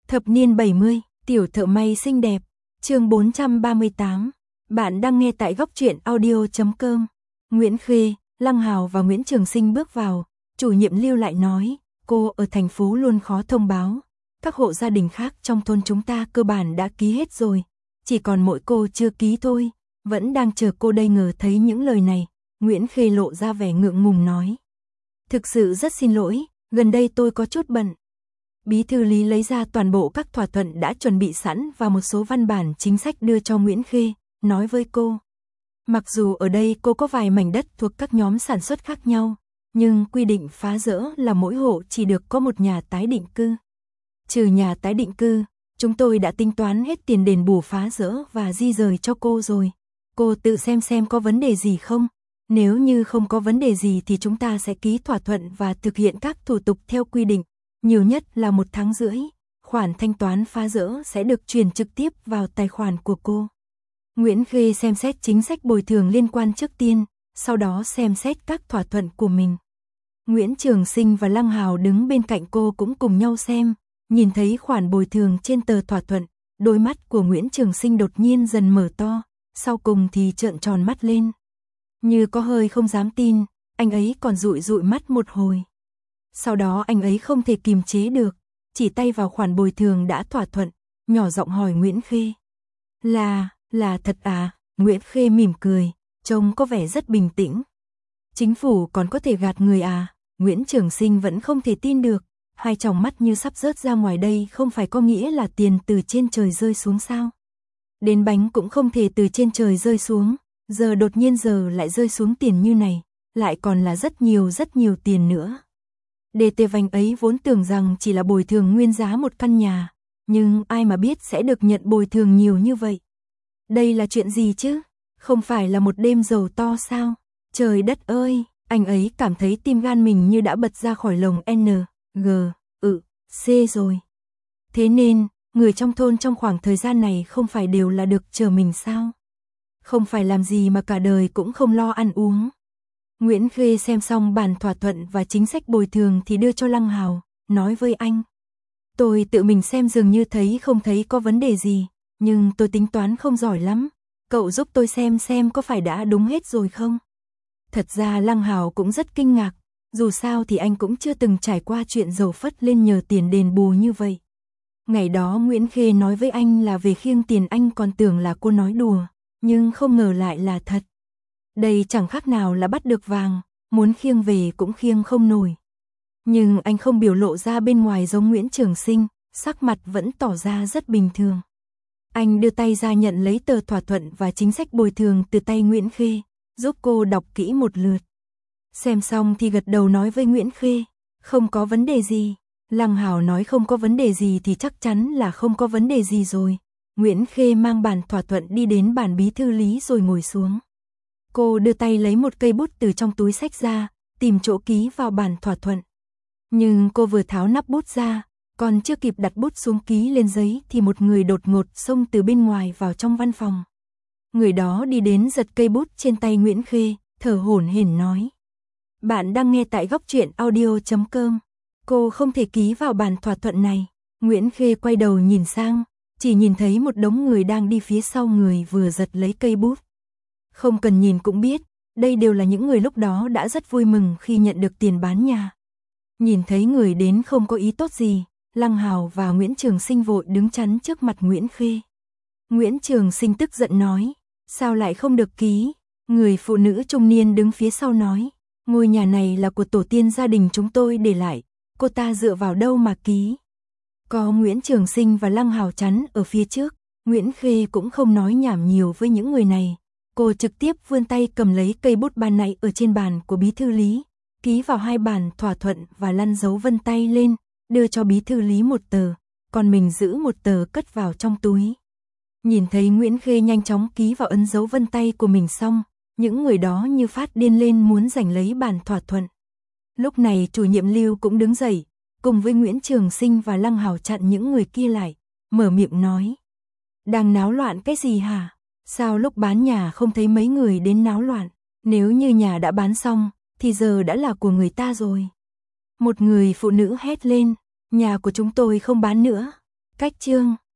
Thập niên 70, tiểu thợ may xinh đẹp, chương 438. Bạn đang nghe tại góc truyện audio.com. Nguyễn Khê, Lăng Hào và Nguyễn Trường Sinh bước vào, chủ nhiệm Lưu lại nói, cô ở thành phố luôn khó thông báo. Các hộ gia đình khác trong thôn chúng ta cơ bản đã ký hết rồi, chỉ còn mỗi cô chưa ký thôi, vẫn đang chờ cô đây. Ngờ thấy những lời này, Nguyễn Khê lộ ra vẻ ngượng ngùng nói. Thực sự rất xin lỗi, gần đây tôi có chút bận. Bí thư Lý lấy ra toàn bộ các thỏa thuận đã chuẩn bị sẵn và một số văn bản chính sách đưa cho Nguyễn Khê, nói với cô. Mặc dù ở đây cô có vài mảnh đất thuộc các nhóm sản xuất khác nhau, nhưng quy định phá rỡ là mỗi hộ chỉ được có một nhà tái định cư. Trừ nhà tái định cư, chúng tôi đã tính toán hết tiền đền bù phá rỡ và di rời cho cô rồi. Cô tự xem có vấn đề gì không? Nếu như không có vấn đề gì thì chúng ta sẽ ký thỏa thuận và thực hiện các thủ tục theo quy định. Nhiều nhất là 1 tháng rưỡi, khoản thanh toán phá rỡ sẽ được chuyển trực tiếp vào tài khoản của cô. Nguyễn Khê xem xét chính sách bồi thường liên quan trước tiên, sau đó xem xét các thỏa thuận của mình. Nguyễn Trường Sinh và Lăng Hào đứng bên cạnh cô cũng cùng nhau xem, nhìn thấy khoản bồi thường trên tờ thỏa thuận, đôi mắt của Nguyễn Trường Sinh đột nhiên dần mở to, sau cùng thì trợn tròn mắt lên. Như có hơi không dám tin, anh ấy còn dụi mắt một hồi. Sau đó anh ấy không thể kìm chế được, chỉ tay vào khoản bồi thường đã thỏa thuận, nhỏ giọng hỏi Nguyễn Khê. Là thật à? Nguyễn Khê mỉm cười, trông có vẻ rất bình tĩnh. Chính phủ còn có thể gạt người à? Nguyễn Trường Sinh vẫn không thể tin được, hai tròng mắt như sắp rớt ra ngoài. Đây không phải có nghĩa là tiền từ trên trời rơi xuống sao? Đến bánh cũng không thể từ trên trời rơi xuống, giờ đột nhiên lại rơi xuống tiền như này, lại còn là rất nhiều tiền nữa. Đề tề vành ấy vốn tưởng rằng chỉ là bồi thường nguyên giá một căn nhà, nhưng ai mà biết sẽ được nhận bồi thường nhiều như vậy. Đây là chuyện gì chứ? Không phải là một đêm giàu to sao? Trời đất ơi, anh ấy cảm thấy tim gan mình như đã bật ra khỏi lồng C rồi. Thế nên, người trong thôn trong khoảng thời gian này không phải đều là được chờ mình sao? Không phải làm gì mà cả đời cũng không lo ăn uống. Nguyễn Khê xem xong bản thỏa thuận và chính sách bồi thường thì đưa cho Lăng Hào, nói với anh. Tôi tự mình xem dường như không thấy có vấn đề gì, nhưng tôi tính toán không giỏi lắm. Cậu giúp tôi xem có phải đã đúng hết rồi không? Thật ra Lăng Hào cũng rất kinh ngạc, dù sao thì anh cũng chưa từng trải qua chuyện dầu phất lên nhờ tiền đền bù như vậy. Ngày đó Nguyễn Khê nói với anh là về khiêng tiền, anh còn tưởng là cô nói đùa, nhưng không ngờ lại là thật. Đây chẳng khác nào là bắt được vàng, muốn khiêng về cũng khiêng không nổi. Nhưng anh không biểu lộ ra bên ngoài giống Nguyễn Trường Sinh, sắc mặt vẫn tỏ ra rất bình thường. Anh đưa tay ra nhận lấy tờ thỏa thuận và chính sách bồi thường từ tay Nguyễn Khê, giúp cô đọc kỹ một lượt. Xem xong thì gật đầu nói với Nguyễn Khê, không có vấn đề gì. Lăng Hào nói không có vấn đề gì thì chắc chắn là không có vấn đề gì rồi. Nguyễn Khê mang bản thỏa thuận đi đến bàn bí thư Lý rồi ngồi xuống. Cô đưa tay lấy một cây bút từ trong túi xách ra, tìm chỗ ký vào bản thỏa thuận. Nhưng cô vừa tháo nắp bút ra, còn chưa kịp đặt bút xuống ký lên giấy thì một người đột ngột xông từ bên ngoài vào trong văn phòng. Người đó đi đến giật cây bút trên tay Nguyễn Khê, thở hổn hển nói. Bạn đang nghe tại góc truyện audio.com. Cô không thể ký vào bản thỏa thuận này. Nguyễn Khê quay đầu nhìn sang, chỉ nhìn thấy một đống người đang đi phía sau người vừa giật lấy cây bút. Không cần nhìn cũng biết, đây đều là những người lúc đó đã rất vui mừng khi nhận được tiền bán nhà. Nhìn thấy người đến không có ý tốt gì, Lăng Hào và Nguyễn Trường Sinh vội đứng chắn trước mặt Nguyễn Khê. Nguyễn Trường Sinh tức giận nói, sao lại không được ký? Người phụ nữ trung niên đứng phía sau nói, ngôi nhà này là của tổ tiên gia đình chúng tôi để lại, cô ta dựa vào đâu mà ký? Có Nguyễn Trường Sinh và Lăng Hào chắn ở phía trước, Nguyễn Khê cũng không nói nhảm nhiều với những người này. Cô trực tiếp vươn tay cầm lấy cây bút ban nãy ở trên bàn của bí thư Lý, ký vào 2 bản thỏa thuận và lăn dấu vân tay lên, đưa cho bí thư Lý một tờ, còn mình giữ một tờ cất vào trong túi. Nhìn thấy Nguyễn Khê nhanh chóng ký vào ấn dấu vân tay của mình xong, những người đó như phát điên lên muốn giành lấy bản thỏa thuận. Lúc này chủ nhiệm Lưu cũng đứng dậy, cùng với Nguyễn Trường Sinh và Lăng Hào chặn những người kia lại, mở miệng nói. Đang náo loạn cái gì hả? Sao lúc bán nhà không thấy mấy người đến náo loạn? Nếu như nhà đã bán xong, thì giờ đã là của người ta rồi. Một người phụ nữ hét lên, nhà của chúng tôi không bán nữa. Cách chương